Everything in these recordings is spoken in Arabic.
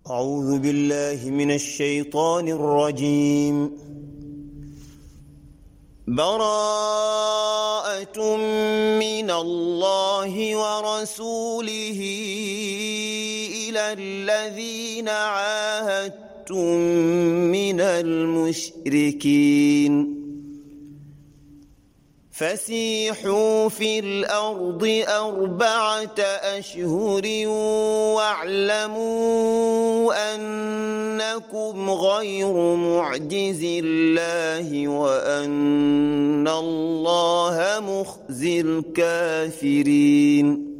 أعوذ بالله من الشيطان الرجيم. براءة من الله ورسوله إلى الذين عاهدتم من المشركين فسيحوا في الأرض 4 أشهر واعلموا أنكم غير معجز الله وأن الله مخزي الكافرين.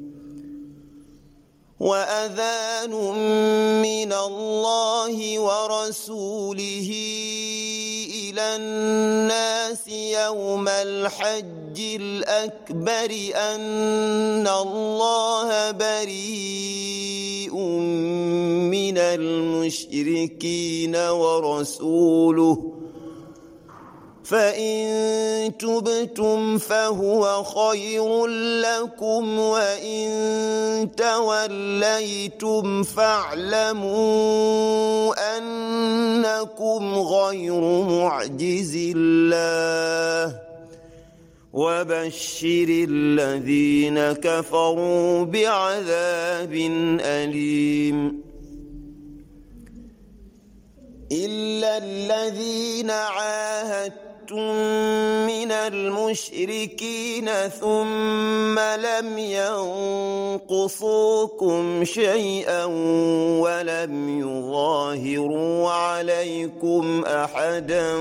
وأذان من الله ورسوله إلى الناس يوم الحج الأكبر أن الله بريء من المشركين ورسوله فإن تبتم فهو خير لكم وإن توليتم فاعلموا أنكم غير معجز الله وبشر الذين كفروا بعذاب أليم. إلا الذين عاهدتم من المشركين ثم لم ينقصوكم شيئا ولم يظاهروا عليكم أحدا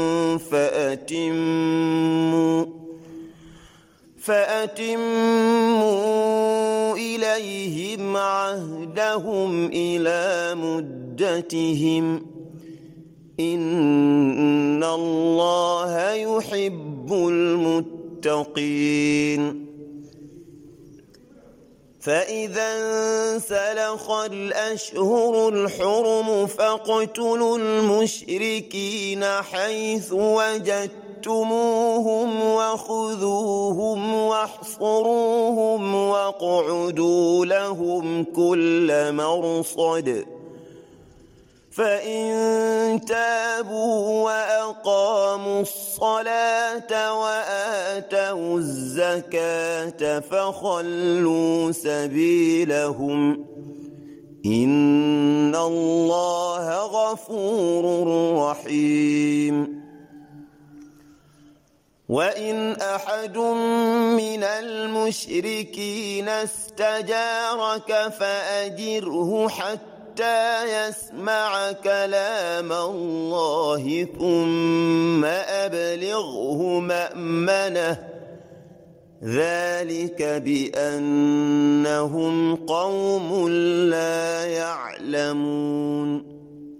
فأتموا إليهم عهدهم إلى مدتهم إن الله يحب المتقين. فإذا انسلخ الأشهر الحرم فاقتلوا المشركين حيث وجدتموهم وخذوهم واحصروهم واقعدوا لهم كل مرصد فإن تابوا وأقاموا الصلاة وآتوا الزكاة فخلوا سبيلهم إن الله غفور رحيم. وإن أحد من المشركين استجارك فأجره حتى يسمع كلام الله ثم أبلغه مأمنه ذلك بأنهم قوم لا يعلمون.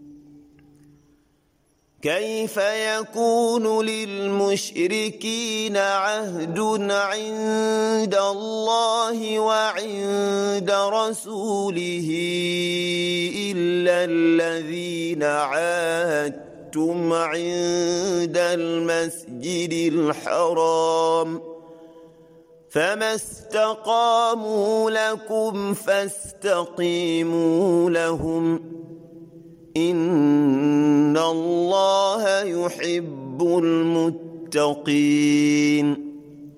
كيف يكون للمشركين عهد عند الله وعند رسوله إلا الذين عاهدتم عند المسجد الحرام فما استقاموا لكم فاستقيموا لهم إن الله يحب المتقين.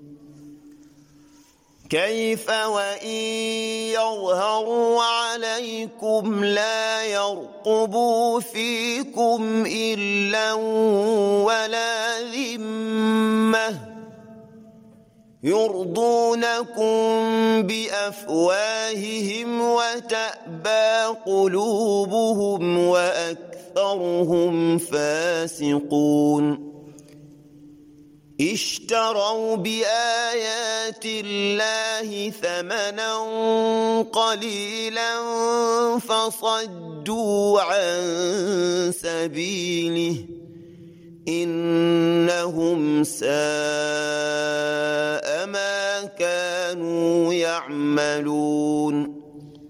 كيف وإن يظهروا عليكم لا يرقبوا فيكم إلا ولا ذمة يرضونكم بأفواههم وتأبى قلوبهم وأكثرهم فاسقون. اشتروا بآيات الله ثمنا قليلا فصدوا عن سبيله إنهم ساء ما كانوا يعملون.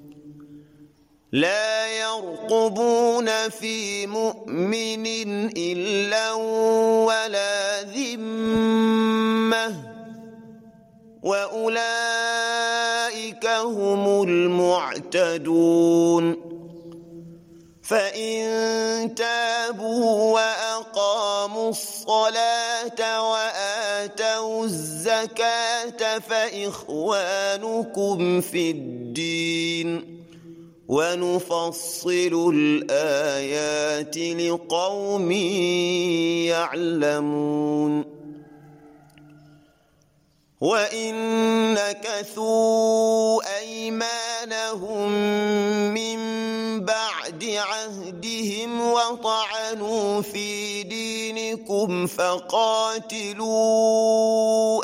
لا يرقبون في مؤمن إلا ولا ذمة وأولئك هم المعتدون. فإن تابوا وأقاموا الصلاة وآتوا الزكاة فإخوانكم في الدين ونفصل الآيات لقوم يعلمون وإن نكثوا أيمانهم من بعد عهدهم وطعنوا في دينكم فقاتلوا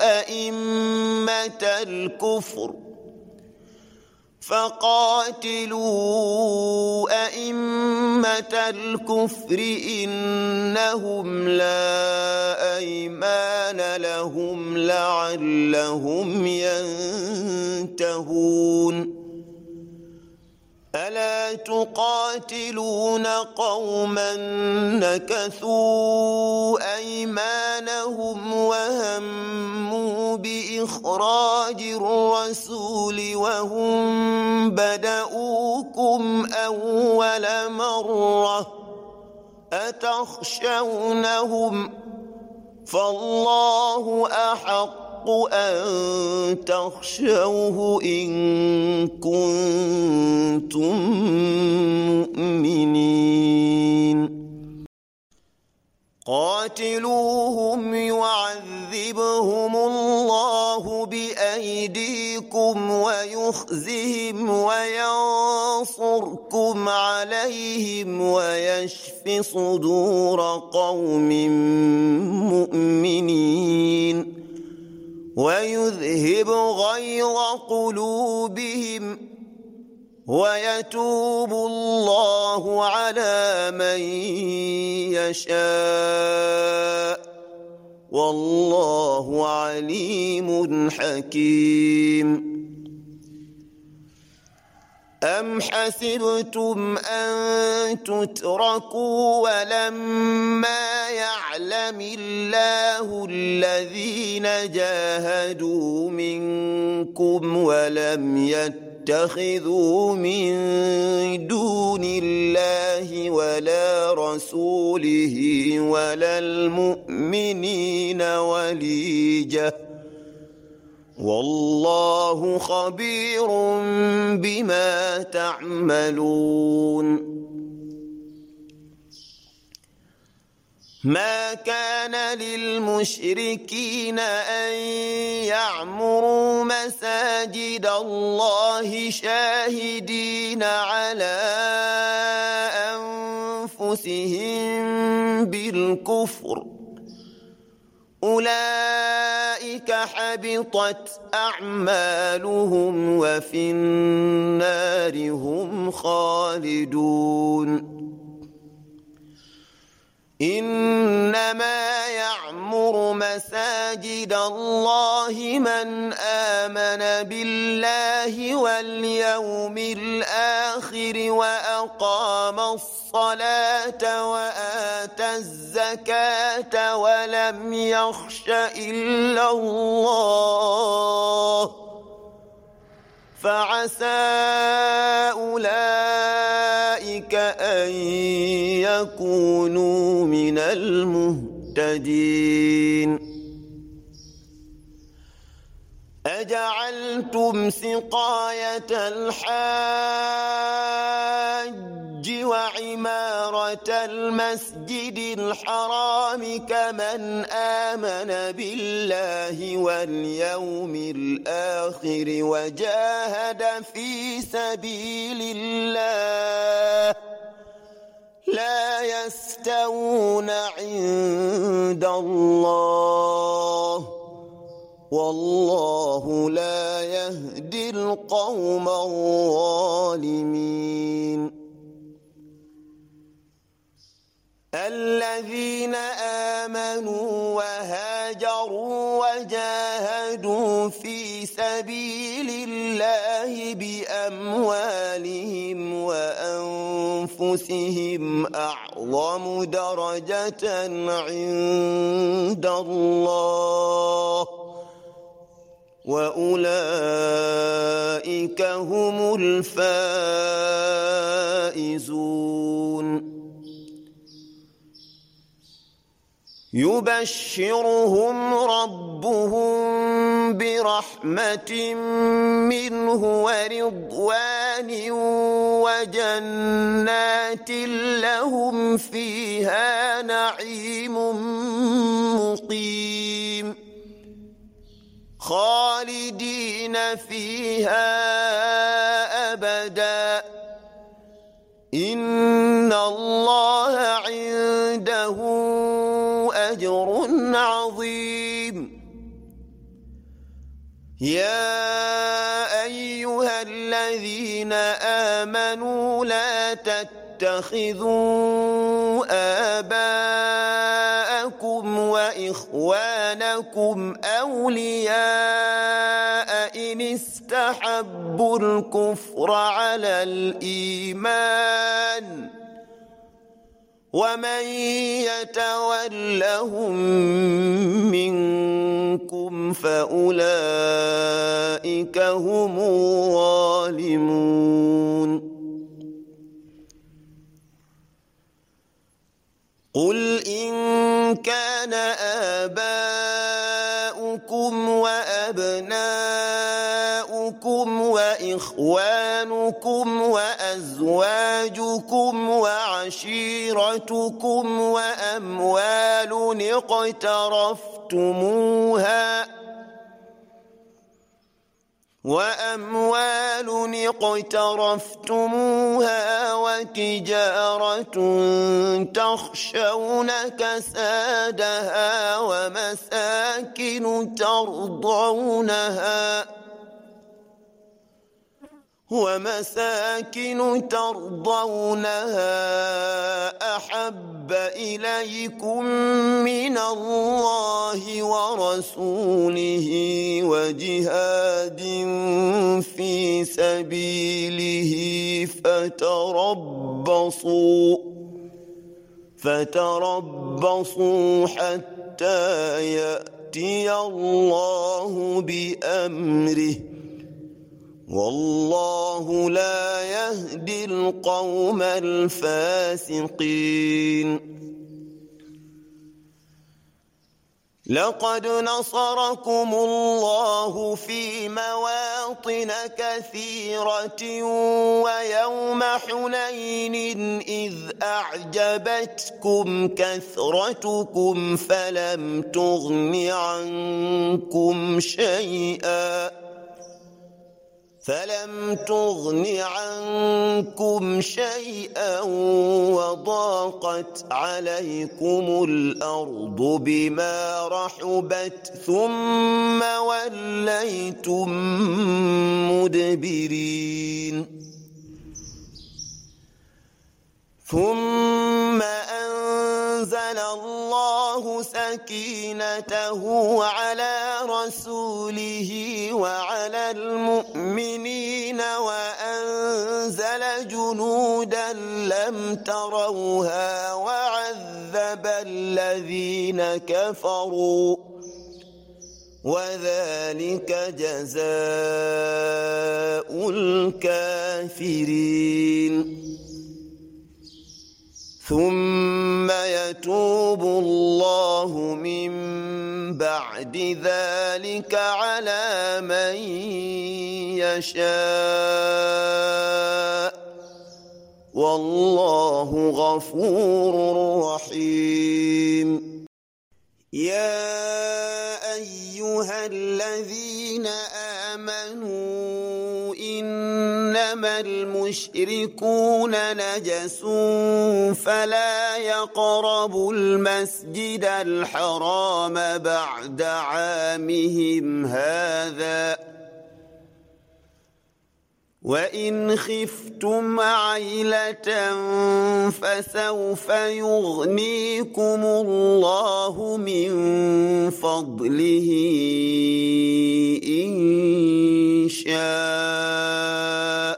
أئمة الكفر إنهم لا أيمان لهم لعلهم ينتهون ألا تقاتلون قوما نكثوا أيمانهم وهموا بإخراج الرسول وهم بدؤوكم أول مرة أتخشونهم فالله أحق أن تخشوه إن كنتم مؤمنين قاتلوهم يعذبهم الله بأيديكم ويخزهم وينصركم عليهم ويشف صدور قوم مؤمنين ويذهب غيظ قلوبهم ويتوب الله على من يشاء والله عليم حكيم أم حسبتم أن تتركوا ولما يعلم الله الذين جاهدوا منكم ولم يتخذوا من دون الله ولا رسوله ولا المؤمنين وليجة والله خبير بما تعملون ما كان للمشركين أن يعمروا مساجد الله شاهدين على أنفسهم بالكفر أولئك حبطت أعمالهم وفي النار هم خالدون إنما يعمر مساجد الله من آمن بالله واليوم الآخر وأقام الصلاة وآتى الزكاة ولم يخش إلا الله فعسى أولئك أن يكونوا من المهتدين أجعلتم سقاية الحاج وعمارة المسجد الحرام كمن آمن بالله واليوم الآخر وجاهد في سبيل الله لا يستوون عند الله والله لا يهدي القوم الظالمين الذين آمنوا وهاجروا وجاهدوا في سبيل الله بأموالهم وأنفسهم أعظم درجة عند الله وأولئك هم الفائزون. يبشرهم ربهم برحمة منه ورضوان وجنات لهم فيها نعيم مقيم خالدين فيها أبدا إن الله عنده أجر عظيم. يا أيها الذين آمنوا لا تتخذوا آباءكم وإخوانكم أولياء إن استحبوا الكفر على الإيمان ومن يتولهم منكم فأولئك هم الظالمون. قل إن كان آباؤكم وأبناؤكم وإخوانكم وأزواجكم وعشيرتكم وأموال اقترفتموها وتجارة تخشون كسادها ومساكن ترضونها أحب إليكم من الله ورسوله وجهاد في سبيله فتربصوا حتى يأتي الله بأمره والله لا يهدي القوم الفاسقين. لقد نصركم الله في مواطن كثيرة ويوم حنين إذ أعجبتكم كثرتكم فلم تغن عنكم شيئا وضاقت عليكم الأرض بما رحبت ثم وليتم مدبرين. ثم أنزل الله سكينته على رسوله وعلى المؤمنين وأنزل جنودا لم تروها وعذب الذين كفروا وذلك جزاء الكافرين. ثم يتوب الله من بعد ذلك على من يشاء والله غفور رحيم. يا أيها الذين آمنوا إنما المشركون نجس فلا يقربوا المسجد الحرام بعد عامهم هذا وإن خفتم عيلة فسوف يغنيكم الله من فضله إن شاء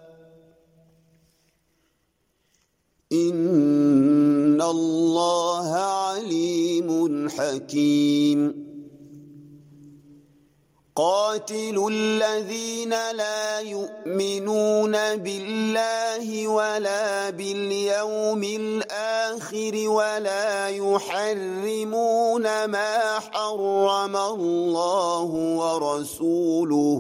إن الله عليم حكيم. قاتلوا الذين لا يؤمنون بالله ولا باليوم الآخر ولا يحرمون ما حرم الله ورسوله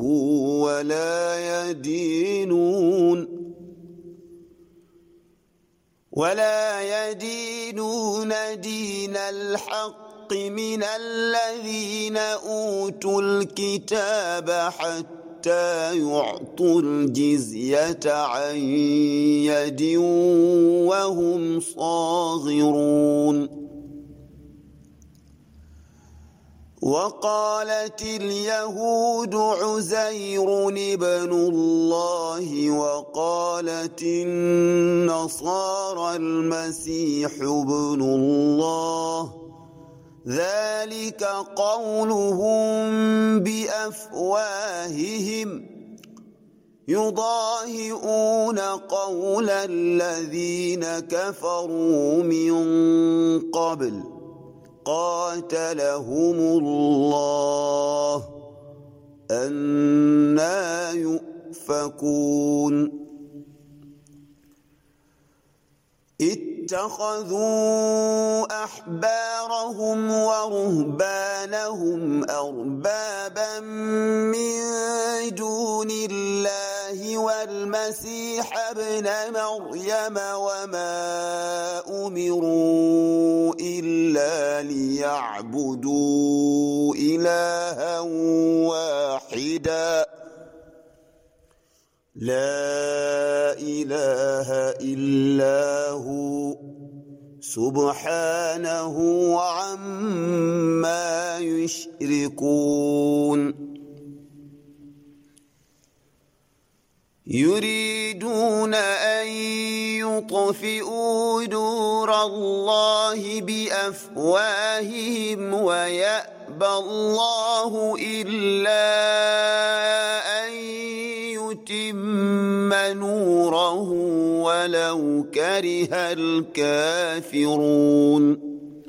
ولا يدينون دين الحق من الذين أوتوا الكتاب حتى يعطوا الجزية عن يد وهم صاغرون. وقالت اليهود عزير ابن الله وقالت النصارى المسيح ابن الله، ذلك قولهم بأفواههم يضاهئون قول الذين كفروا من قبل قاتلهم الله أنى يؤفكون. اتخذوا أحبارهم ورهبانهم أربابا من دون الله والمسيح ابن مريم وما أمروا إلا ليعبدوا إلها واحدا لا إله إلا هو سبحانه عما يشركون. يريدون أن يطفئوا نور الله بأفواههم ويأبى الله إلا أن يتم نوره ولو كره الكافرون.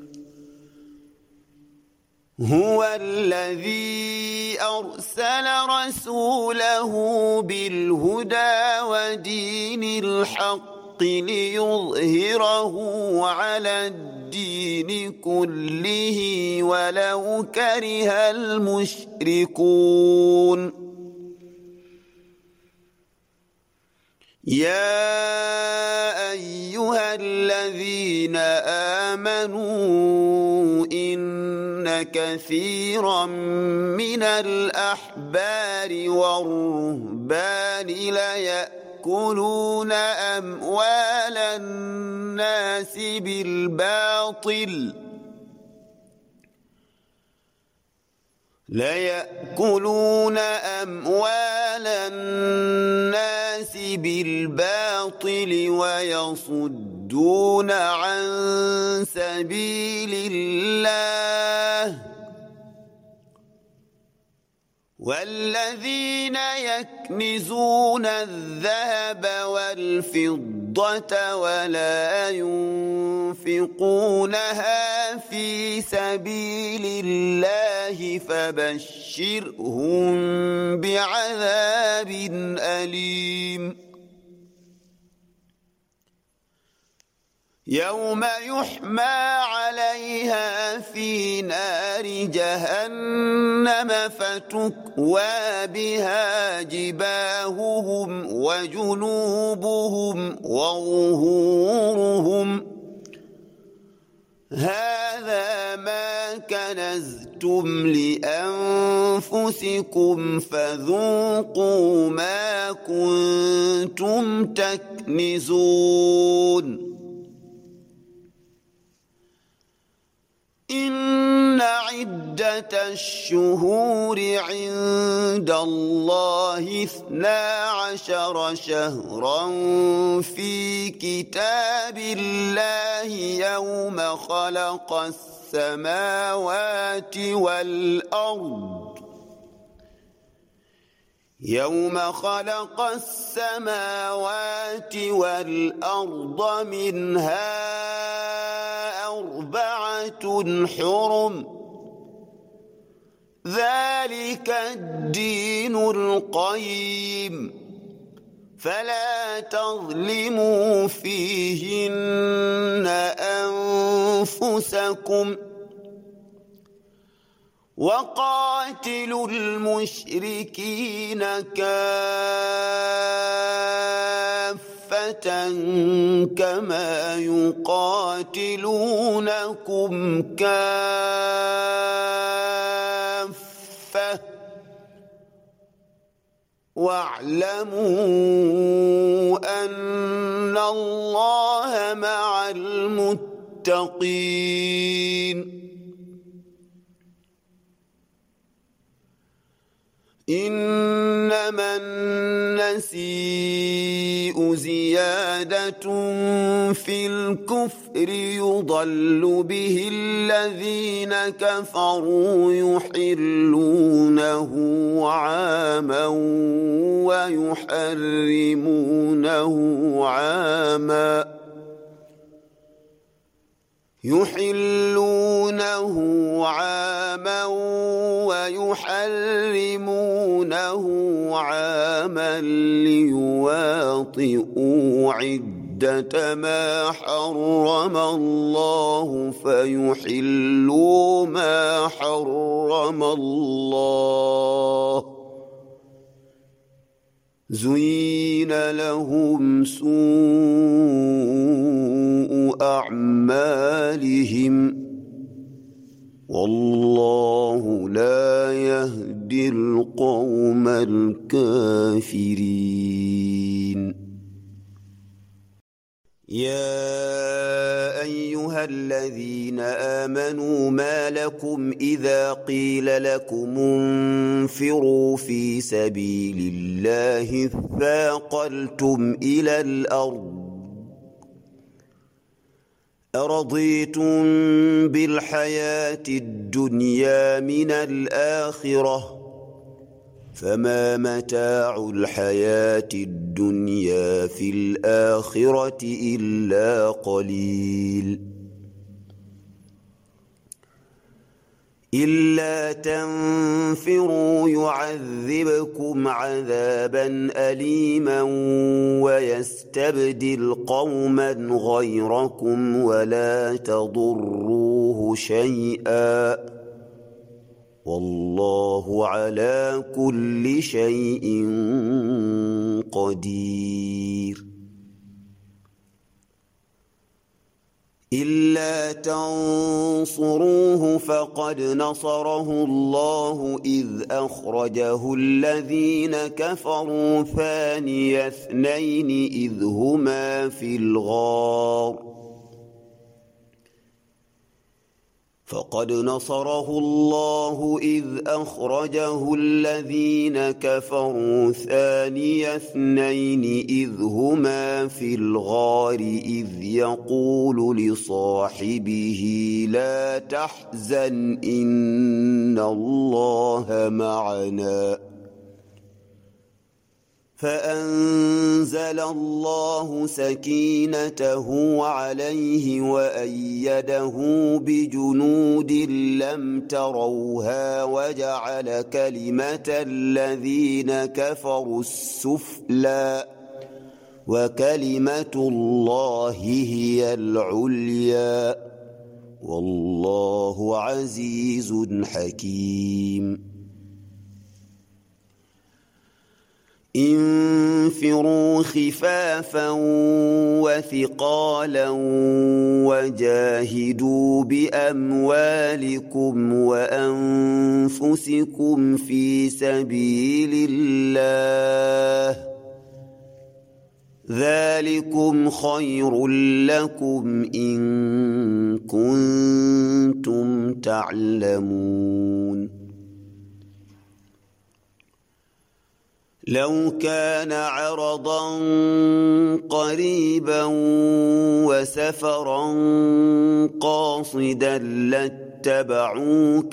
هو الذي أرسل رسوله بالهدى ودين الحق ليظهره على الدين كله ولو كره المشركون. يا أيها الذين آمنوا إن كثيرا من الأحبار والرهبان ليأكلون أموال الناس بالباطل ويصدون عن سبيل الله والذين يكنزون الذهب والفضة ولا ينفقونها في سبيل الله فبشرهم بعذاب أليم. يوم يحمى عليها في نار جهنم فتكوى بها جباههم وجنوبهم وظهورهم هذا ما كنزتم لأنفسكم فذوقوا ما كنتم تكنزون. إن عدة الشهور عند الله 12 شهرا في كتاب الله يوم خلق السماوات والأرض منها 4 حرم ذلك الدين القيم فلا تظلموا فيهن أنفسكم وقاتلوا المشركين كافة كما يقاتلونكم كافة واعلموا أن الله مع المتقين إنما النسيء زيادة في الكفر يضل به الذين كفروا يحلونه عاما ويحرمونه عاما ليواطئوا عدة ما حرم الله فيحلوا ما حرم الله زين لهم سوء أعمالهم والله لا يهدي القوم الكافرين يا أيها الذين آمنوا ما لكم إذا قيل لكم انفروا في سبيل الله اثاقلتم إلى الأرض أرضيتم بالحياة الدنيا من الآخرة فما متاع الحياة الدنيا في الآخرة إلا قليل إلا تنفروا يعذبكم عذابا أليما ويستبدل قوما غيركم ولا تضروه شيئا والله على كل شيء قدير إلا تنصروه فقد نصره الله إذ أخرجه الذين كفروا ثاني اثنين إذ هما في الغار فقد نصره الله إذ أخرجه الذين كفروا ثاني اثنين إذ هما في الغار إذ يقول لصاحبه لا تحزن إن الله معنا فأنزل الله سكينته عليه وأيده بجنود لم تروها وجعل كلمة الذين كفروا السفلى وكلمة الله هي العليا والله عزيز حكيم انفروا خفافا وثقالا وجاهدوا بأموالكم وأنفسكم في سبيل الله ذلكم خير لكم إن كنتم تعلمون لو كان عرضا قريبا وسفرا قاصدا لاتبعوك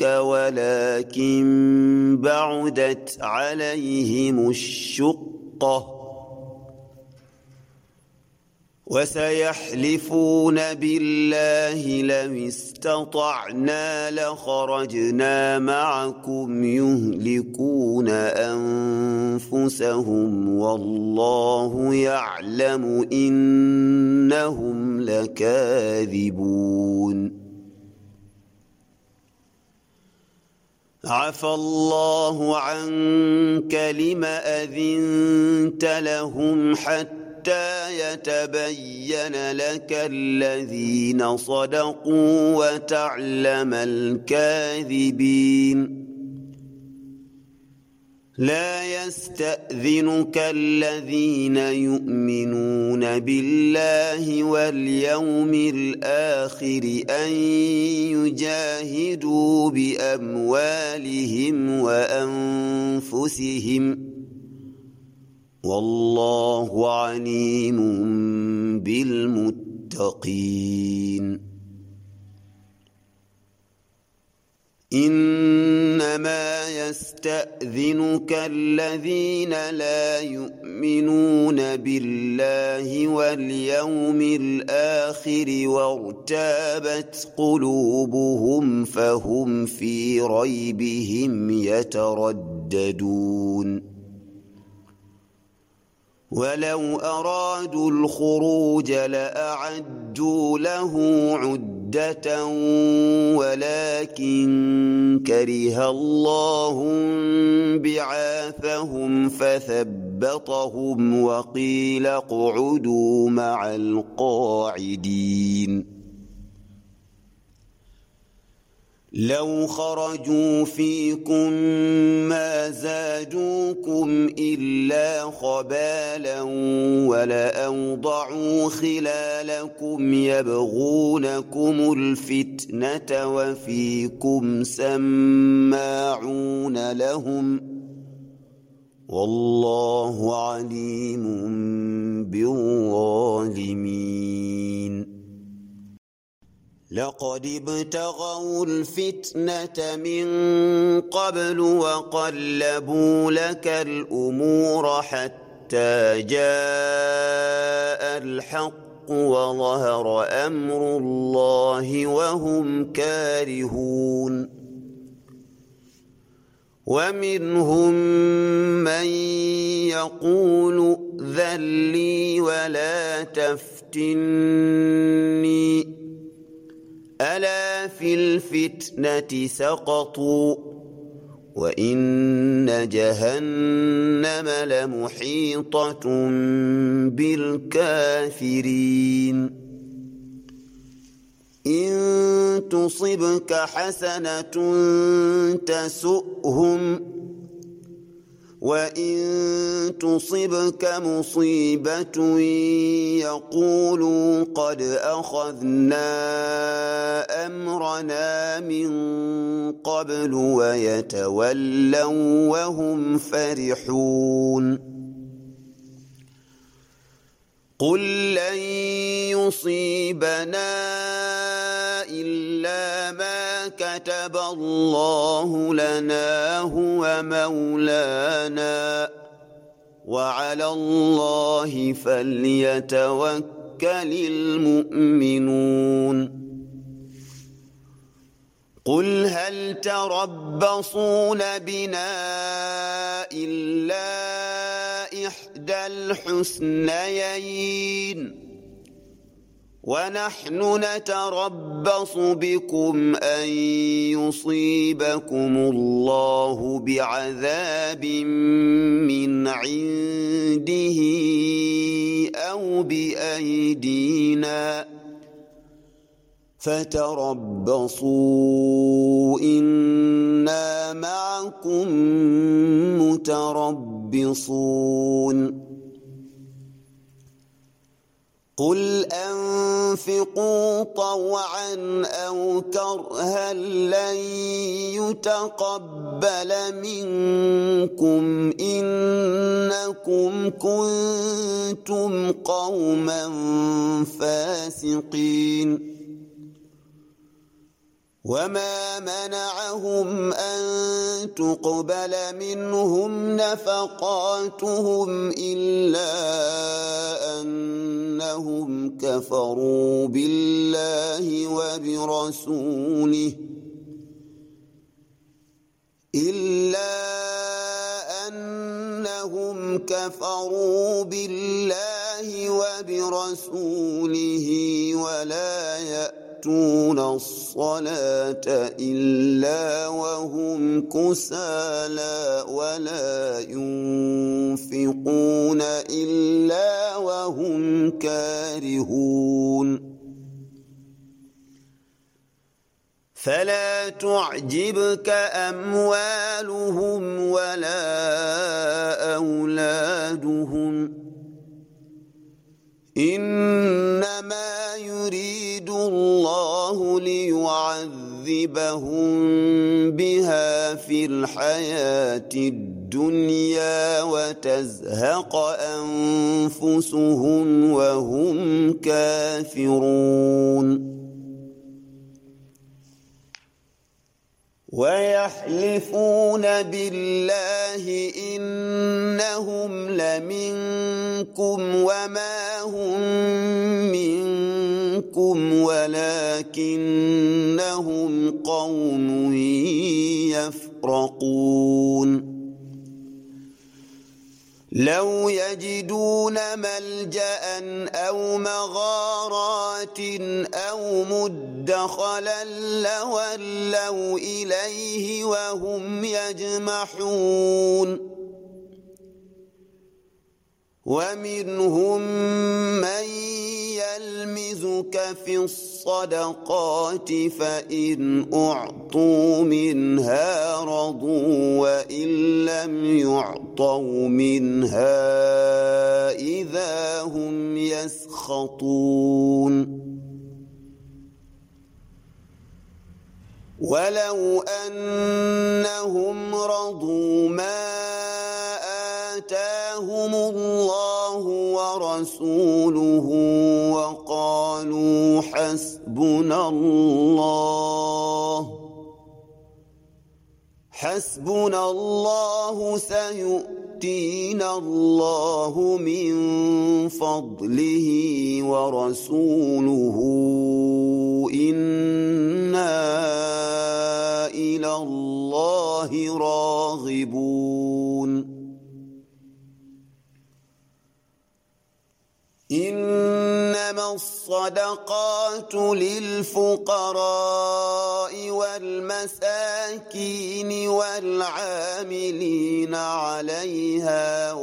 ولكن بعدت عليهم الشقة وسيحلفون بالله لو استطعنا لخرجنا معكم يهلكون أنفسهم والله يعلم إنهم لكاذبون عفى الله عنك لم أذنت لهم حتى يتبين لك الذين صدقوا وتعلم الكاذبين لا يستأذنك الذين يؤمنون بالله واليوم الآخر أن يجاهدوا بأموالهم وأنفسهم والله عليم بالمتقين إنما يستأذنك الذين لا يؤمنون بالله واليوم الآخر وارتابت قلوبهم فهم في ريبهم يترددون ولو أرادوا الخروج لأعدوا له عدة ولكن كره الله بعاثهم فثبطهم وقيل اقعدوا مع القاعدين لو خرجوا فيكم ما زادوكم إلا خبالا ولأوضعوا خلالكم يبغونكم الفتنة وفيكم سماعون لهم والله عليم بالظالمين لقد ابتغوا الفتنة من قبل وقلبوا لك الأمور حتى جاء الحق وظهر أمر الله وهم كارهون ومنهم من يقول ائذن لي ولا تفتني ألا في الفتنة سقطوا وإن جهنم لمحيطة بالكافرين إن تصبك حسنة تسؤهم وإن تصبك مصيبة يقولوا قد أخذنا أمرنا من قبل ويتولوا وهم فرحون قل لن يصيبنا إلا ما كتب الله لنا هو مولانا وعلى الله فليتوكل المؤمنون قل هل تربصون بنا إلا إحدى الحسنيين ونحن نتربص بكم أن يصيبكم الله بعذاب من عنده أو بأيدينا فتربصوا إنا معكم متربصون قل أنفقوا طوعا أو كرها لن يتقبل منكم إنكم كنتم قوما فاسقين وما منعهم أن تقبل منهم نفقاتهم إلا أنهم أنهم كفروا بالله وبرسوله ولا يأتون الصلاة إلا وهم كسالى ولا ينفقون إلا وهم كارهون فلا تعجبك أموالهم ولا أولادهم إنما يريد الله ليعذبهم بها في الحياة الدنيا وتزهق أنفسهم وهم كافرون ويحلفون بالله إنهم لمنكم وما هم منكم ولكنهم قوم يفرقون لو يجدون ملجأ أو مغارات أو مدخلا لولوا إليه وهم يجمحون ومنهم من يلمزك في الصدقات فإن أعطوا منها رضوا وإن لم يعطوا منها إذا هم يسخطون ولو أنهم رضوا ما آتاهم الله ورسوله وقالوا حسبنا الله سيؤتينا الله من فضله ورسوله إنا إلى الله راغبون إنما الصدقات للفقراء والمساكين والعاملين عليها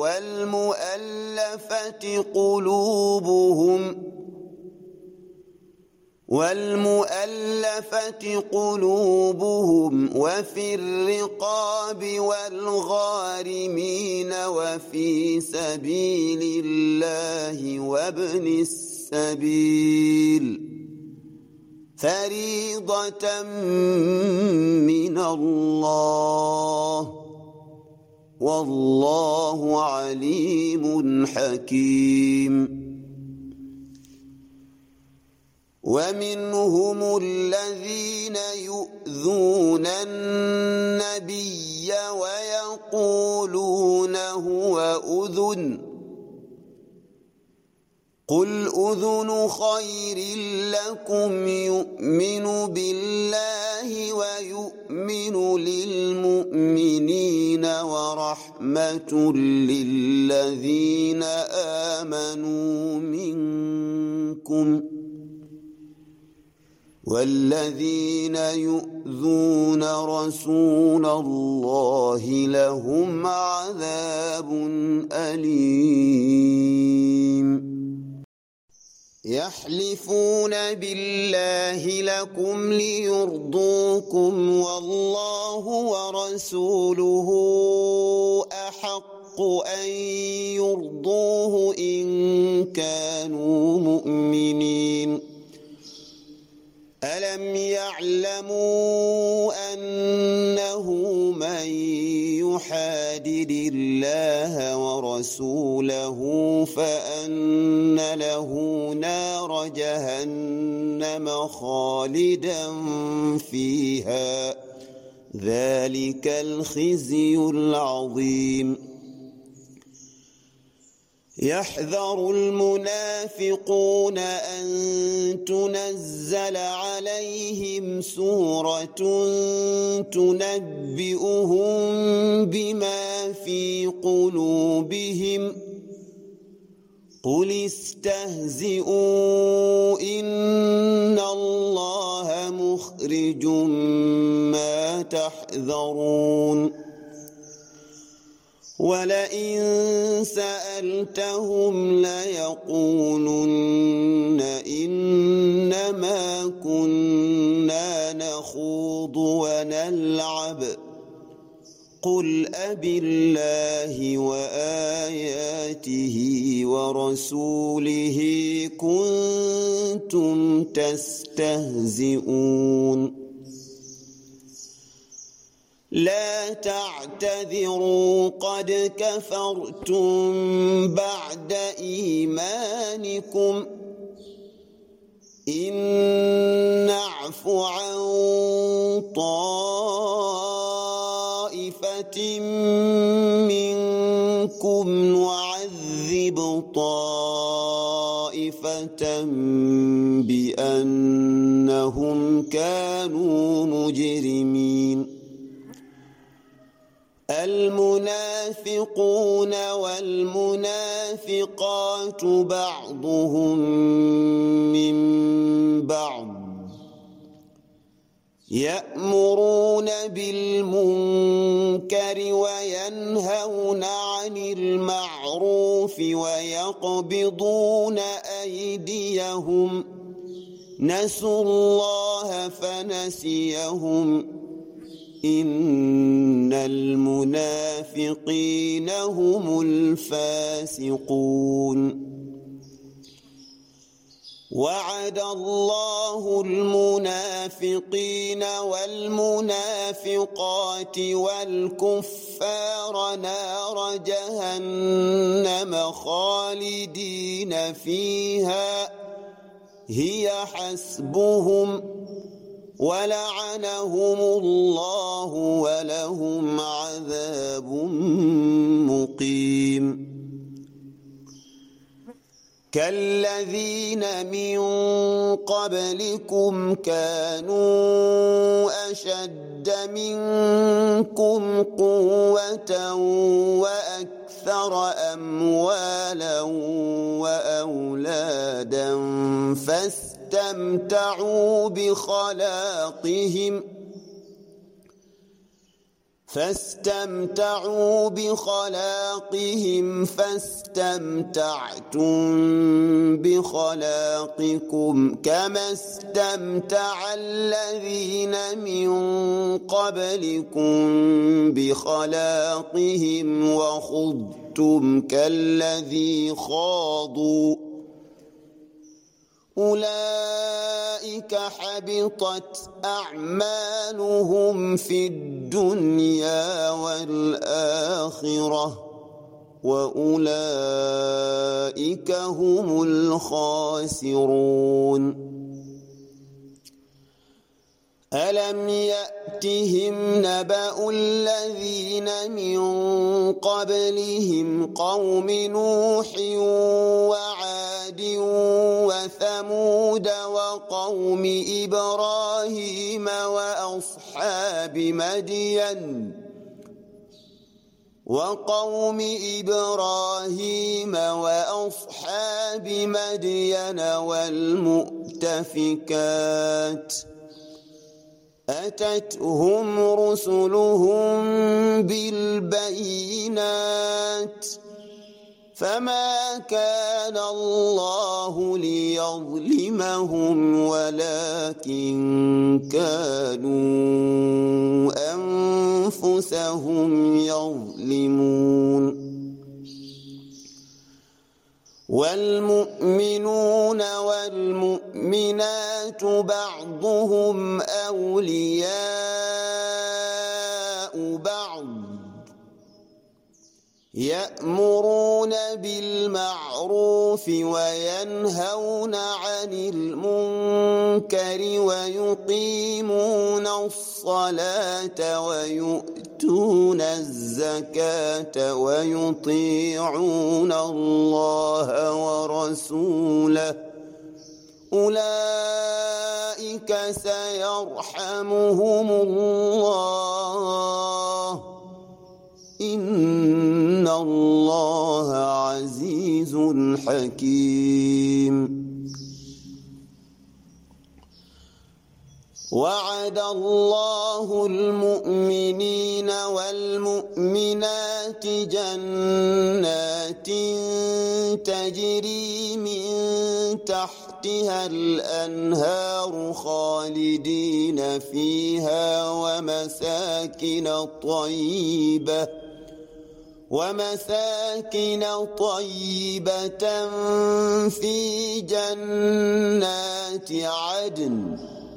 والمؤلفة قلوبهم وفي الرقاب والغارمين وفي سبيل الله وابن السبيل فريضة من الله والله عليم حكيم ومنهم الذين يؤذون النبي ويقولون هو أذن قل أذن خير لكم يؤمن بالله ويؤمن للمؤمنين ورحمة للذين آمنوا منكم والذين يؤذون رسول الله لهم عذاب أليم يحلفون بالله لكم ليرضوكم والله ورسوله أحق أن يرضوه إن كانوا مؤمنين ألم يعلموا أنه من يحادد الله ورسوله فأن له نار جهنم خالدا فيها ذلك الخزي العظيم يحذر المنافقون أن تنزل عليهم سورة تنبئهم بما في قلوبهم قل استهزئوا إن الله مخرج ما تحذرون ولئن سألتهم ليقولن إنما كنا نخوض ونلعب قل أبالله وآياته ورسوله كنتم تستهزئون لا تعتذروا قد كفرتم بعد إيمانكم إن نعف عن طائفة منكم نعذب طائفة بأنهم كانوا مجرمين المنافقون والمنافقات بعضهم من بعض يأمرون بالمنكر وينهون عن المعروف ويقبضون أيديهم نسوا الله فنسيهم إن المنافقين هم الفاسقون وعد الله المنافقين والمنافقات والكفار نار جهنم خالدين فيها هي حسبهم ولعنهم الله ولهم عذاب مقيم كالذين من قبلكم كانوا أشد منكم قوة وأكثر أموالا وأولادا فاستمتعوا بخلاقهم فاستمتعتم بخلاقكم كما استمتع الذين من قبلكم بخلاقهم وخضتم كالذي خاضوا أولئك حبطت أعمالهم في الدنيا والآخرة وأولئك هم الخاسرون ألم يأتهم نبأ الذين من قبلهم قوم نوح وعاد وثمود وقوم إبراهيم وأصحاب مدين والمؤتفكات أتتهم رسلهم بالبينات فما كان الله ليظلمهم ولكن كانوا أنفسهم يظلمون والمؤمنون والمؤمنات بعضهم أولياء بعض يأمرون بالمعروف وينهون عن المنكر ويقيمون الصلاة ويؤتون الزكاة ويطيعون الله ورسوله أولئك سيرحمهم الله إن الله عزيز حكيم وعد الله المؤمنين والمؤمنات جنات تجري من تحتها الأنهار خالدين فيها ومساكن طيبة في جنات عدن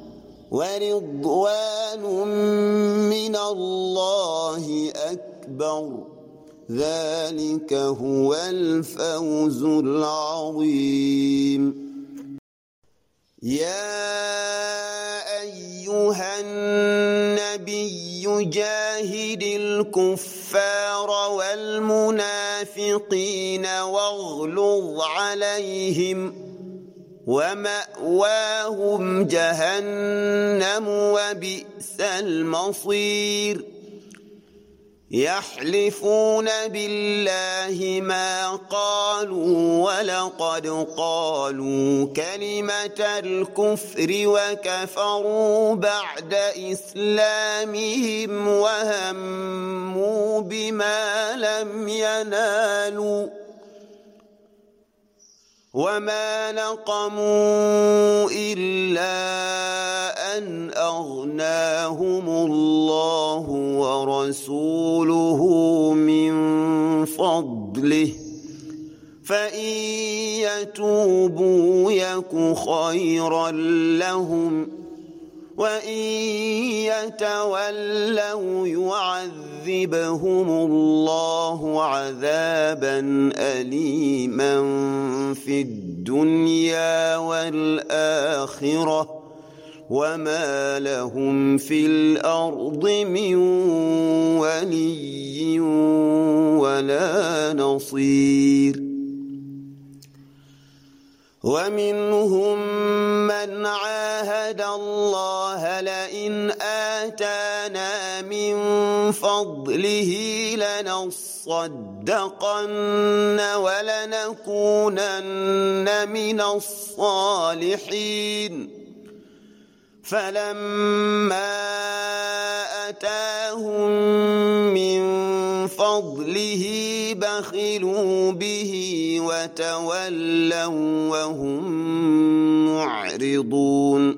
ورضوان من الله أكبر ذلك هو الفوز العظيم يا أيها النبي جاهد الكفار والمنافقين واغلظ عليهم ومأواهم جهنم وبئس المصير يحلفون بالله ما قالوا ولقد قالوا كلمة الكفر وكفروا بعد إسلامهم وهموا بما لم ينالوا وما نقموا إلا أن أغناهم الله ورسوله من فضله فإن يتوبوا يك خيرا لهم وإن يتولوا يعذبهم الله عذابا أليما في الدنيا والآخرة وما لهم في الأرض من ولي ولا نصير ومنهم من عاهد الله لئن آتانا من فضله لنصدقن ولنكونن من الصالحين فلما آتاهم من فضله بخلوا به وتولوا وهم معرضون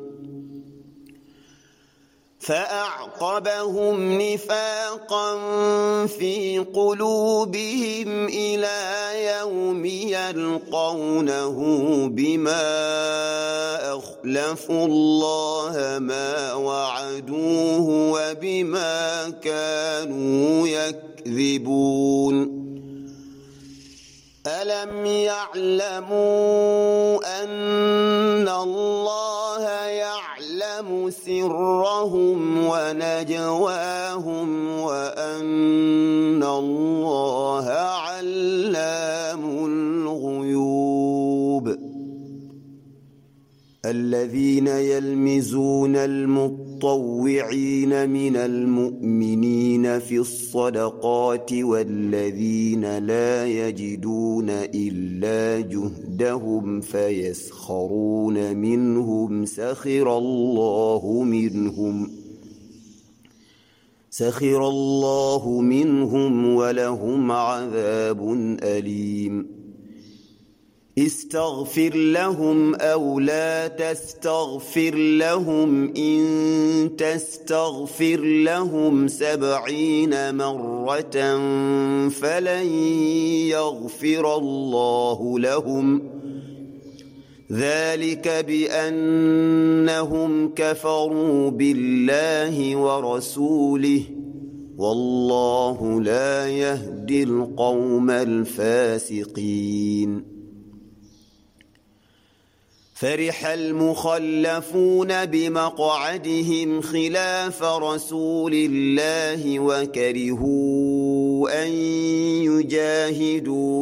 فأعقبهم نفاقا في قلوبهم إلى يوم يلقونه بما أخلفوا الله ما وعدوه وبما كانوا يكذبون ألم يعلموا أن الله يعلم سرهم ونجواهم وأن الله علام الغيوب الذين يلمزون المطوعين من المؤمنين في الصدقات والذين لا يجدون إلا جهدهم فيسخرون منهم سخر الله منهم ولهم عذاب أليم استغفر لهم أو لا تستغفر لهم إن تستغفر لهم 70 مرة فلن يغفر الله لهم ذلك بأنهم كفروا بالله ورسوله والله لا يهدي القوم الفاسقين. فرح المخلفون بمقعدهم خلاف رسول الله وكرهوا أن يجاهدوا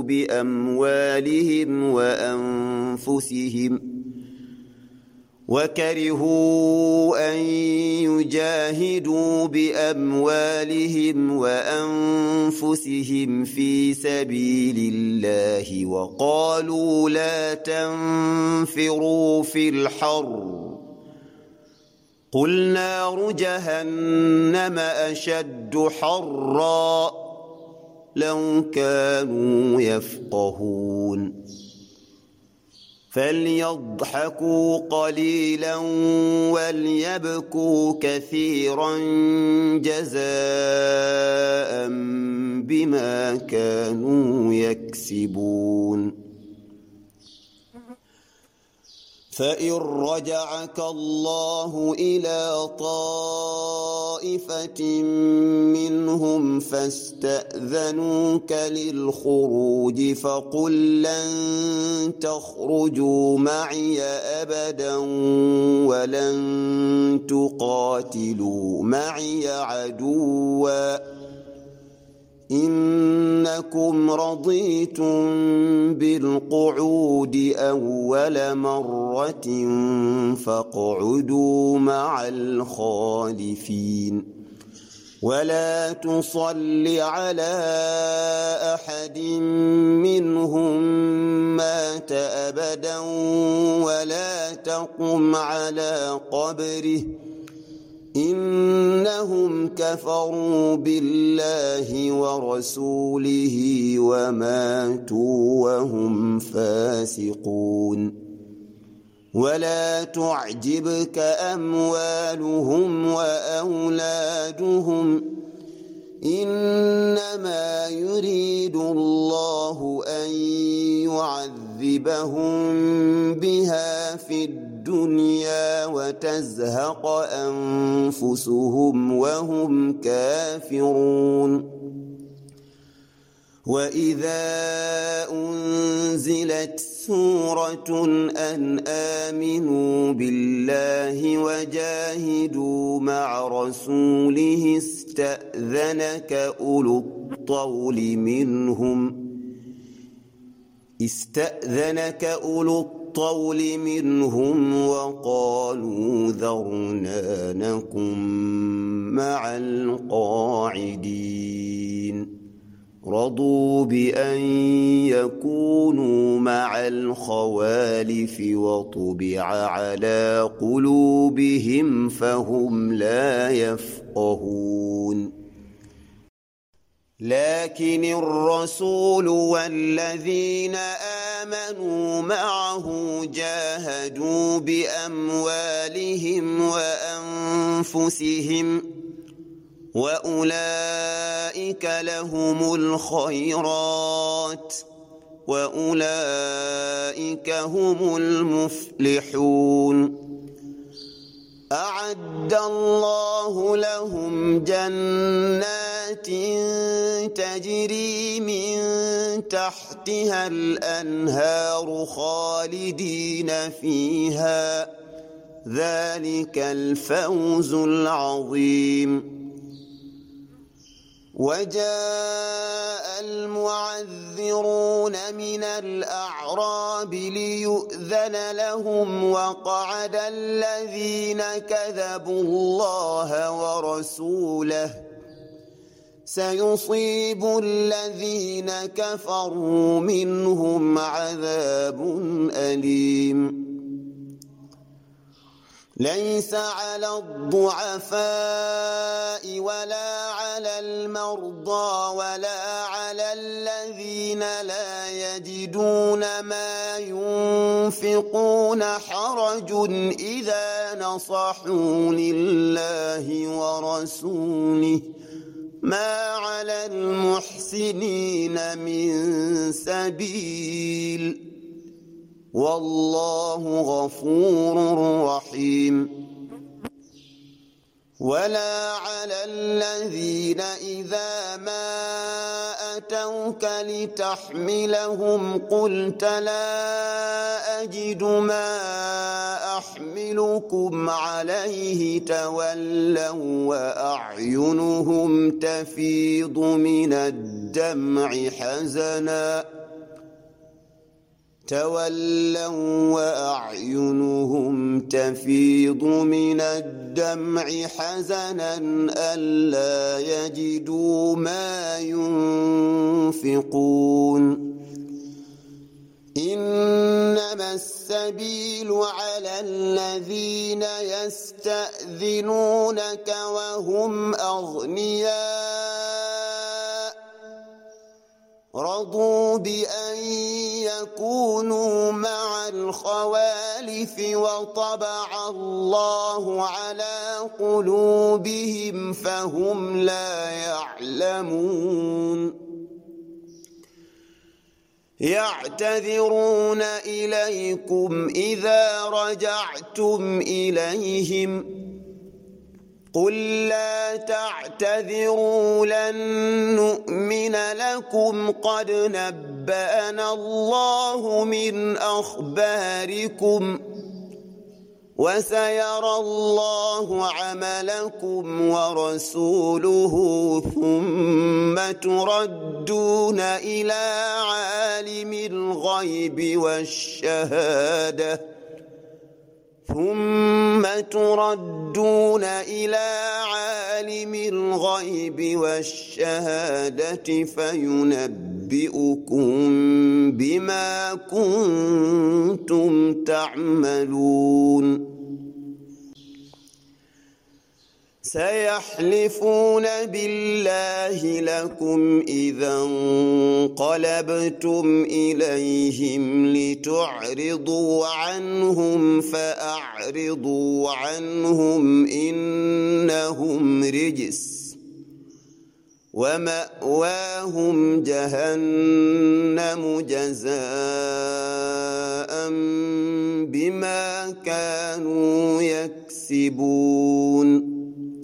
بأموالهم وأنفسهم في سبيل الله وقالوا لا تنفروا في الحر قل نار جهنم أشد حرا لو كانوا يفقهون. فليضحكوا قليلا وليبكوا كثيرا جزاء بما كانوا يكسبون. فإن رجعك الله إلى طائفة منهم فاستأذنوك للخروج فقل لن تخرجوا معي أبدا ولن تقاتلوا معي عدوا إنكم رضيتم بالقعود أول مرة فاقعدوا مع الخالفين. ولا تصل على أحد منهم مات أبدا ولا تقم على قبره إنهم كفروا بالله ورسوله وماتوا وهم فاسقون. ولا تعجبك أموالهم وأولادهم إنما يريد الله أن يعذبهم بها في الدنيا وتزهق أنفسهم وهم كافرون. وإذا أنزلت سورة أن آمنوا بالله وجاهدوا مع رسوله استأذنك أولو الطول منهم وقالوا ذرنا نكن مع القاعدين رضوا بأن يكونوا مع الخوالف وطبع على قلوبهم فهم لا يفقهون. لكن الرسول والذين آمنوا معه جاهدوا بأموالهم وأنفسهم وأولئك لهم الخيرات وأولئك هم المفلحون. أعد الله لهم جنات تجري من تحتها الأنهار خالدين فيها ذلك الفوز العظيم. وجاء المعذرون من الأعراب ليؤذن لهم وقعد الذين كذبوا الله ورسوله سيصيب الذين كفروا منهم عذاب أليم. ليس على الضعفاء ولا على المرضى ولا على الذين لا يجدون ما ينفقون حرج إذا نصحوا لله ورسوله ما على المحسنين من سبيل والله غفور رحيم. ولا على الذين إذا ما أتوك لتحملهم قلت لا أجد ما أحملكم عليه تولوا وأعينهم تفيض من الدمع حزنا ألا يجدوا ما ينفقون إنما السبيل على الذين يستأذنونك وهم أغنياء رضوا بأن يكونوا مع الخوالف وطبع الله على قلوبهم فهم لا يعلمون يعتذرون إليكم إذا رجعتم إليهم قل لا تعتذروا لن نؤمن لكم قد نبأنا الله من أخباركم وسيرى الله عملكم ورسوله ثم تردون إلى عالم الغيب والشهادة فينبئكم بما كنتم تعملون سيحلفون بالله لكم إذا انقلبتم إليهم لتعرضوا عنهم فأعرضوا عنهم إنهم رجس ومأواهم جهنم جزاء بما كانوا يكسبون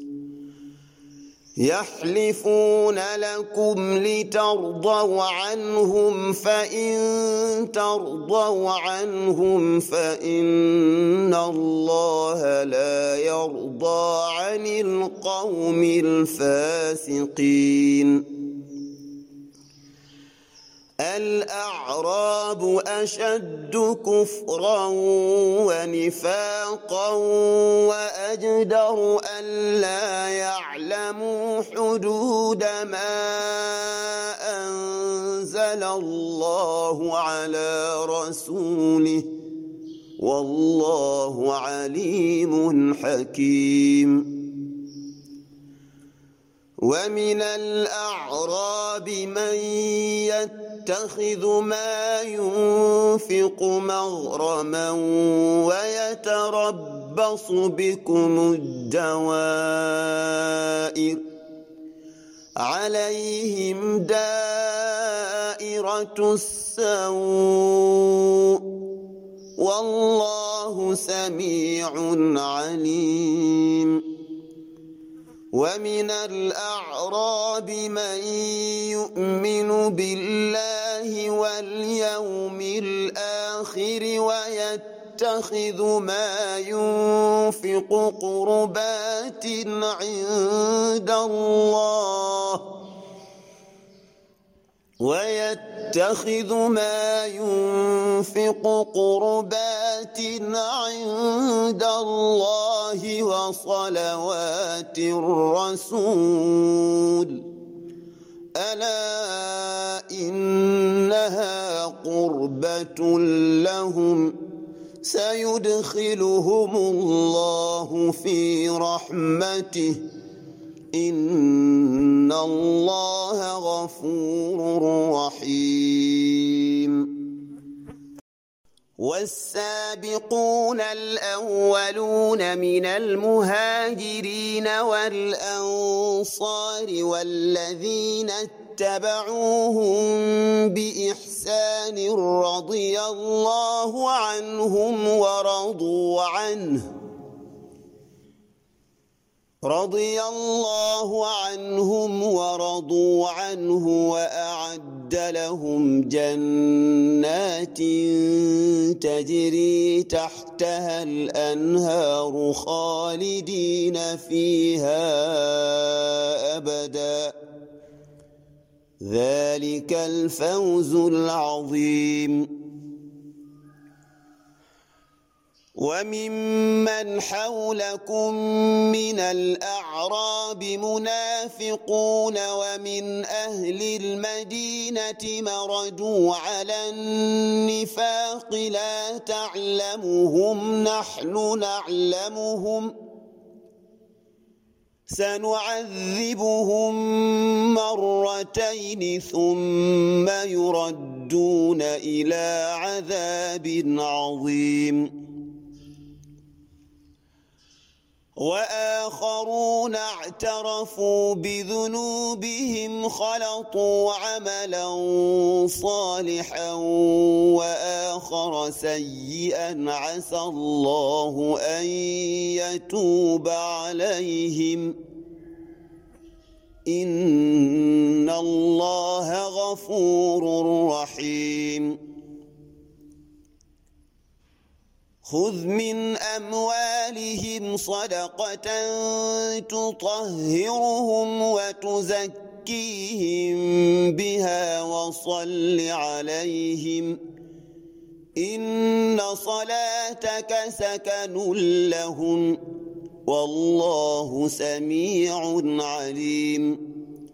يحلفون لكم لترضوا عنهم فإن ترضوا عنهم فإن الله لا يرضى عن القوم الفاسقين الأعراب أشد كفرا ونفاقا وأجدر ألا يعلموا حدود ما أنزل الله على رسوله والله عليم حكيم ومن الأعراب من يتخذ ما ينفق مغرما ويتربص بكم الدوائر عليهم دائرة السوء والله سميع عليم ومن الأعراب من يؤمن بالله واليوم الآخر ويتخذ ما ينفق قربات عند الله وصلوات الرسول ألا إنها قربة لهم سيدخلهم الله في رحمته إن الله غفور رحيم والسابقون الأولون من المهاجرين والأنصار والذين اتبعوهم بإحسان رضي الله عنهم ورضوا عنه رضي الله عنهم ورضوا عنه وأعد لهم جنات تجري تحتها الأنهار خالدين فيها أبدا ذلك الفوز العظيم وممن حولكم من الأعراب منافقون ومن أهل المدينة مردوا على النفاق لا تعلمهم نحن نعلمهم سنعذبهم مرتين ثم يردون إلى عذاب عظيم وآخرون اعترفوا بذنوبهم خلطوا عملا صالحا وآخر سيئا عسى الله أن يتوب عليهم إن الله غفور رحيم خذ من أموالهم صدقة تطهرهم وتزكيهم بها وصل عليهم إن صلاتك سكن لهم والله سميع عليم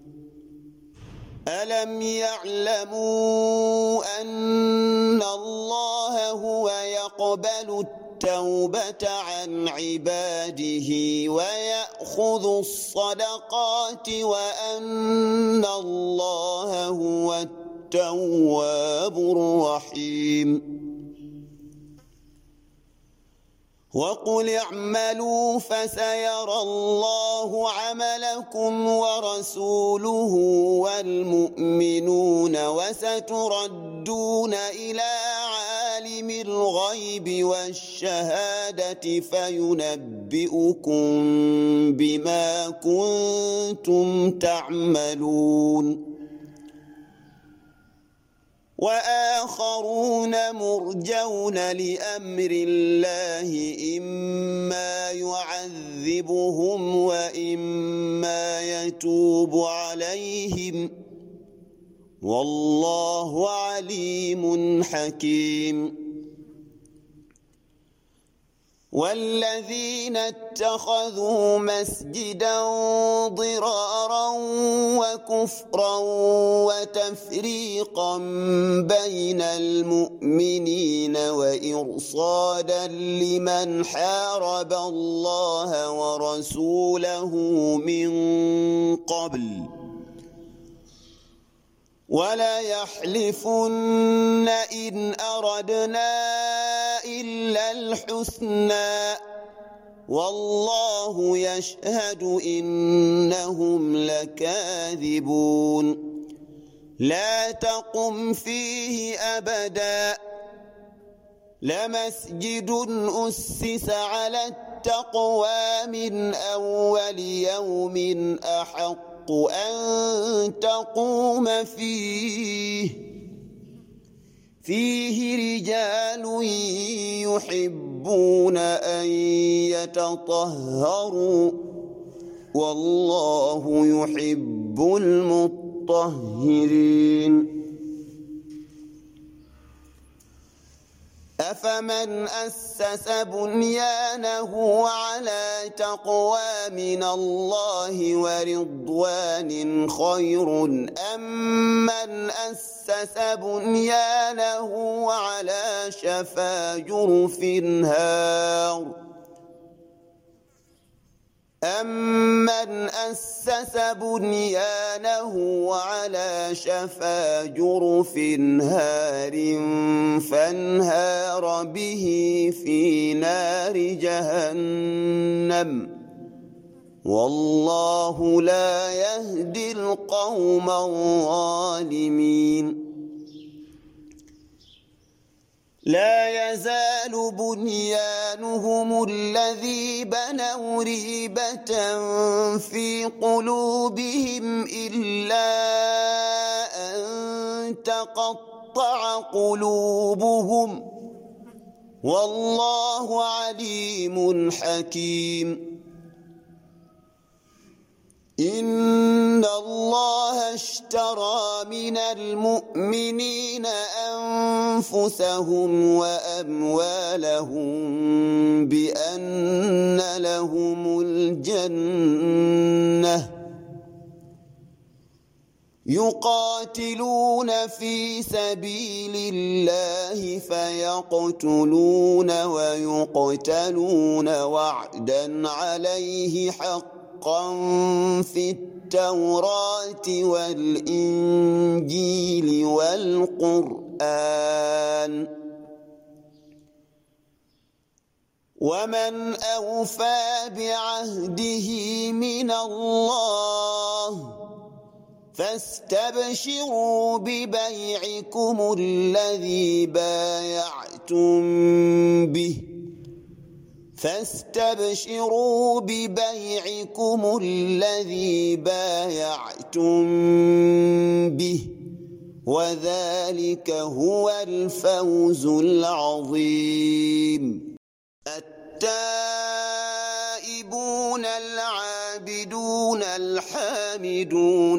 ألم يعلموا أن الله هو يقبل التوبة عن عباده ويأخذ الصدقات وأن الله هو التواب الرحيم وقل اعملوا فسيرى الله عملكم ورسوله والمؤمنون وستردون إلى عالم الغيب والشهادة فينبئكم بما كنتم تعملون وآخرون مرجون لأمر الله إما يعذبهم وإما يتوب عليهم والله عليم حكيم والذين اتخذوا مسجدا ضرارا وكفرا وتفريقا بين المؤمنين وإرصادا لمن حارب الله ورسوله من قبل ولا يحلفن إن أردنا إلا الحسنى والله يشهد إنهم لكاذبون لا تقم فيه أبدا لمسجد أسس على التقوى من أول يوم أحق أن تقوم فيه رجال يحبون أن يتطهروا والله يحب المطهرين أفمن أسس بنيانه على تقوى من الله ورضوان خير أم من أسس بنيانه على شفا جرف هار أَمَّنْ أَسَّسَ بُنْيَانَهُ عَلَى شَفَا جُرُفٍ هَارٍ فَانْهَارَ بِهِ فِي نَارِ جَهَنَّمَ وَاللَّهُ لَا يَهْدِي الْقَوْمَ الظَّالِمِينَ لا يزال بنيانهم الذي بنوا ريبة في قلوبهم إلا أن تقطع قلوبهم والله عليم حكيم إن الله اشترى من المؤمنين أنفسهم وأموالهم بأن لهم الجنة يقاتلون في سبيل الله فيقتلون ويقتلون وعدا عليه حقا في التوراة والإنجيل والقرآن ومن أوفى بعهده من الله فاستبشروا ببيعكم الذي بايعتم به وذلك هو الفوز العظيم التائبون العابدون الحامدون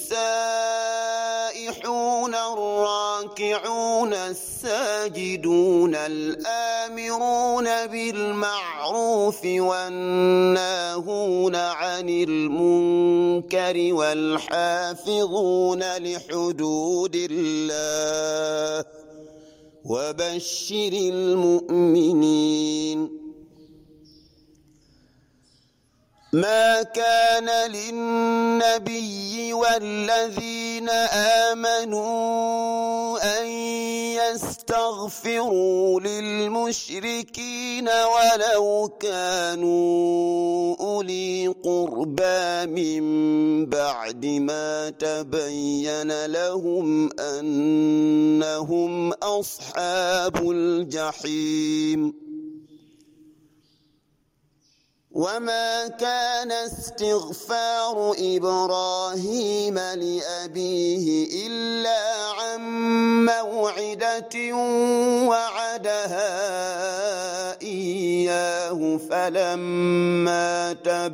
السائحون الراكعون الساجدون الآمرون بالمعروف والناهون عن المنكر والحافظون لحدود الله وبشر المؤمنين ما كان للنبي والذين آمنوا أن يستغفروا للمشركين ولو كانوا أولي قربى من بعد ما تبين لهم أنهم أصحاب الجحيم وما كان استغفار إبراهيم لأبيه إلا عن موعدة وعدها إياه فلما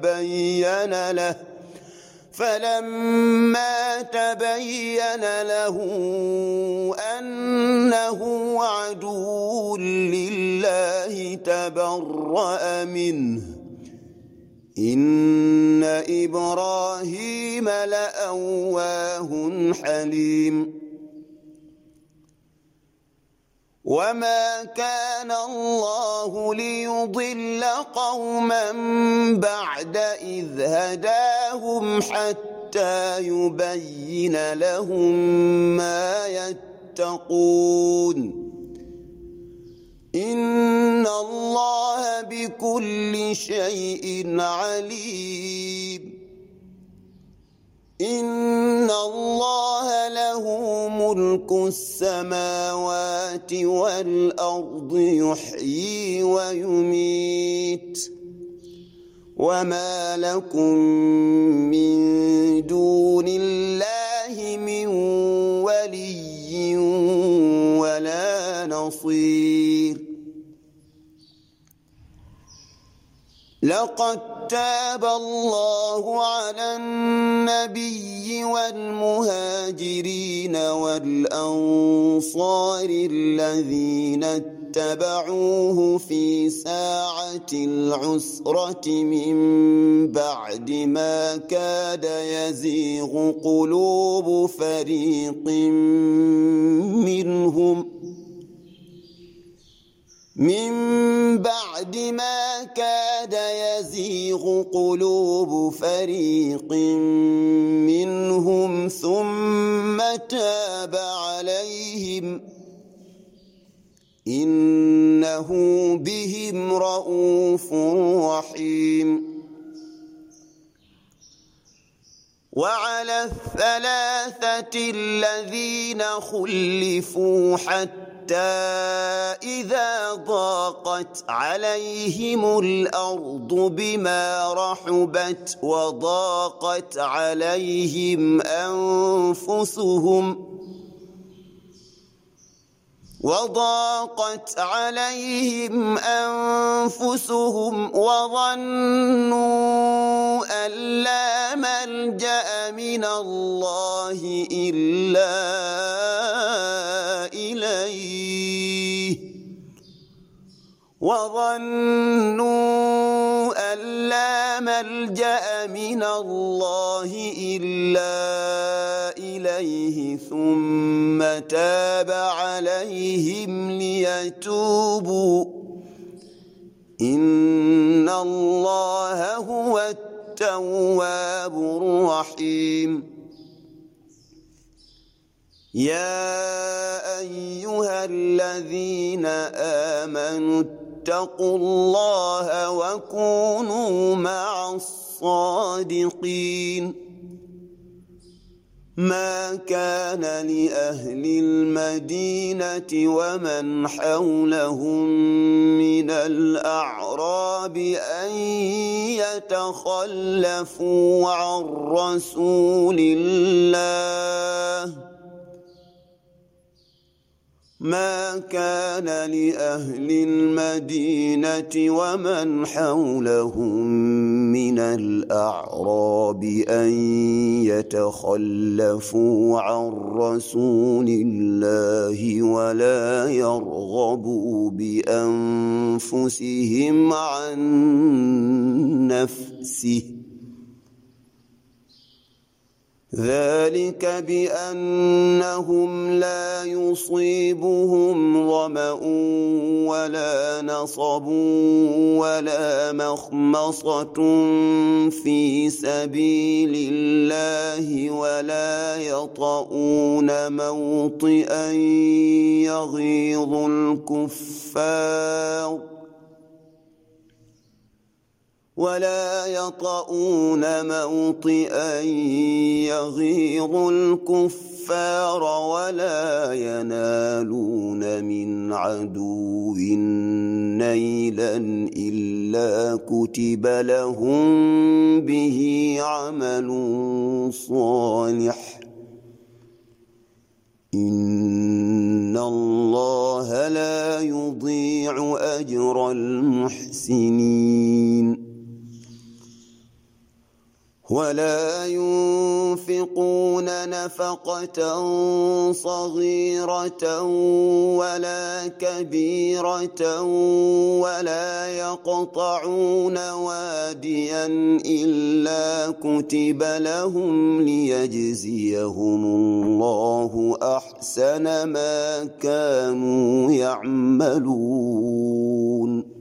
تبين له أنه عدو لله تبرأ منه إن إبراهيم لأواه حليم وما كان الله ليضل قوما بعد إذ هداهم حتى يبين لهم ما يتقون إن الله بكل شيء عليم إن الله له ملك السماوات والأرض يحيي ويميت وما لكم من دون الله من ولي ولا نصير لقد تاب الله على النبي والمهاجرين والأنصار الذين اتبعوه في ساعة العسرة من بعد ما كاد يزيغ قلوب فريق منهم ثم تاب عليهم إنه بهم رءوف رحيم وعلى الثلاثة الذين خلفوا حتى إذا ضاقت عليهم الأرض بما رحبت وضاقت عليهم أنفسهم وظنوا أن لا ملجأ من الله إلا إليه ثم تاب عليهم ليتوبوا إن الله هو التواب الرحيم يا أيها الذين آمنوا اتقوا الله وكونوا مع الصادقين ما كان لأهل المدينة ومن حولهم من الأعراب أن يتخلفوا عن رسول الله ما كان لأهل المدينة ومن حولهم من الأعراب أن يتخلفوا عن رسول الله ولا يرغبوا بأنفسهم عن نفسه ذلك بأنهم لا يصيبهم ظمأ ولا نصب ولا مخمصة في سبيل الله ولا يطؤون موطئا يغيظ الكفار ولا ينالون من عدو نيلا إلا كتب لهم به عمل صالح إن الله لا يضيع أجر المحسنين ولا ينفقون نفقة صغيرة ولا كبيرة ولا يقطعون واديا إلا كتب لهم ليجزيهم الله أحسن ما كانوا يعملون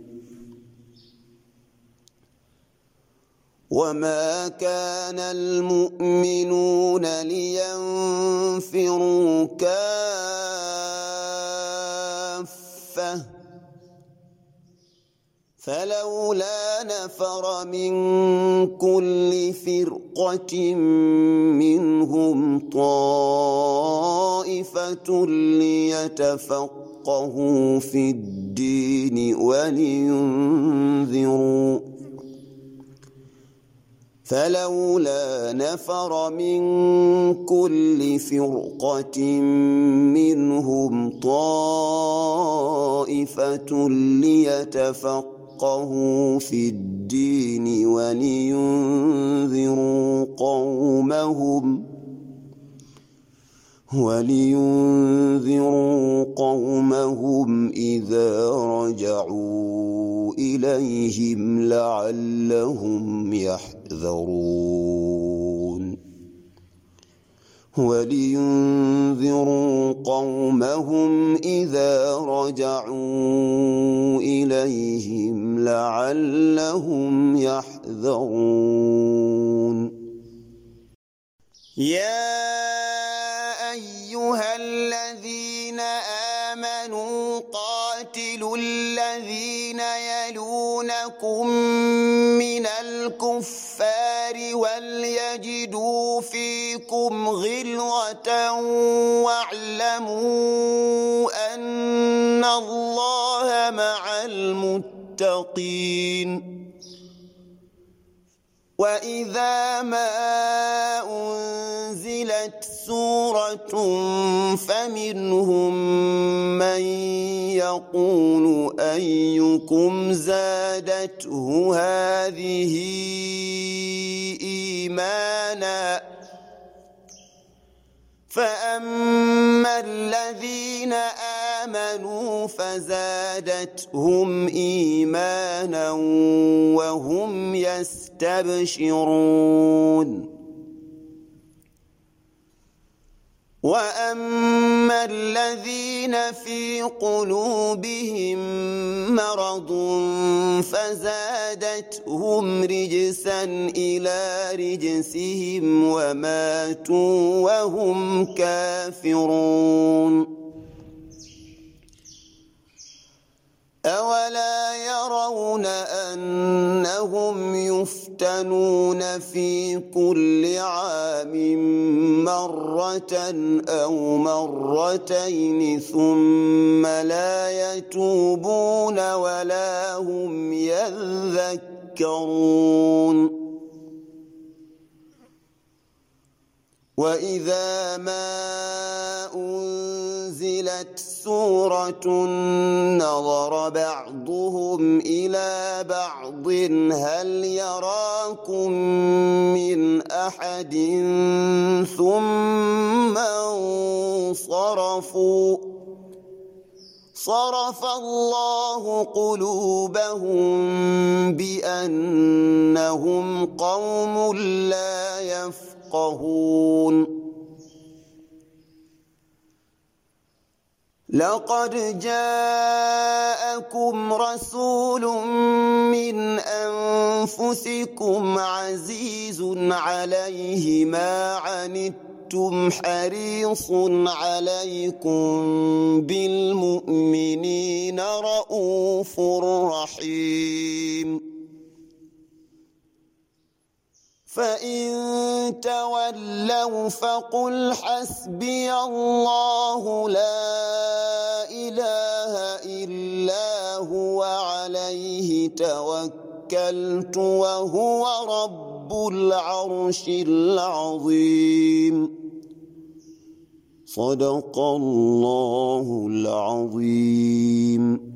وما كان المؤمنون لينفروا كافة فلولا نفر من كل فرقة منهم طائفة ليتفقهوا في الدين فلولا نفر من كل فرقة منهم طائفة ليتفقهوا في الدين ولينذروا قومهم إذا رجعوا إليهم لعلهم يحذرون يا أيها الذين آمنوا قاتلوا الذين يلونكم من الكفار وليجدوا فيكم غلظة واعلموا أن المتقين وإذا ما أنزلت سورة فمنهم من يقول أيكم زادته هذه إيمانا فأما الذين آمنوا فزادتهم إيمانا وهم يستبشرون وأما الذين في قلوبهم مرض فزادتهم رجسا إلى رجسهم وماتوا وهم كافرون أولا يرون أنهم يفتنون في كل عام مرة أو مرتين ثم لا يتوبون ولا هم يذكرون وإذا ما أنزلت سورة نظر بعضهم إلى بعض هل يراكم من أحد ثم انصرفوا صرف الله قلوبهم بأنهم قوم لا يفقهون لقد جاءكم رسول من أنفسكم عزيز عليه ما عنتم حريص عليكم بالمؤمنين رؤوف رحيم فإن تولوا فقل حسبي الله لا إله إلا هو عليه توكلت وهو رب العرش العظيم صدق الله العظيم.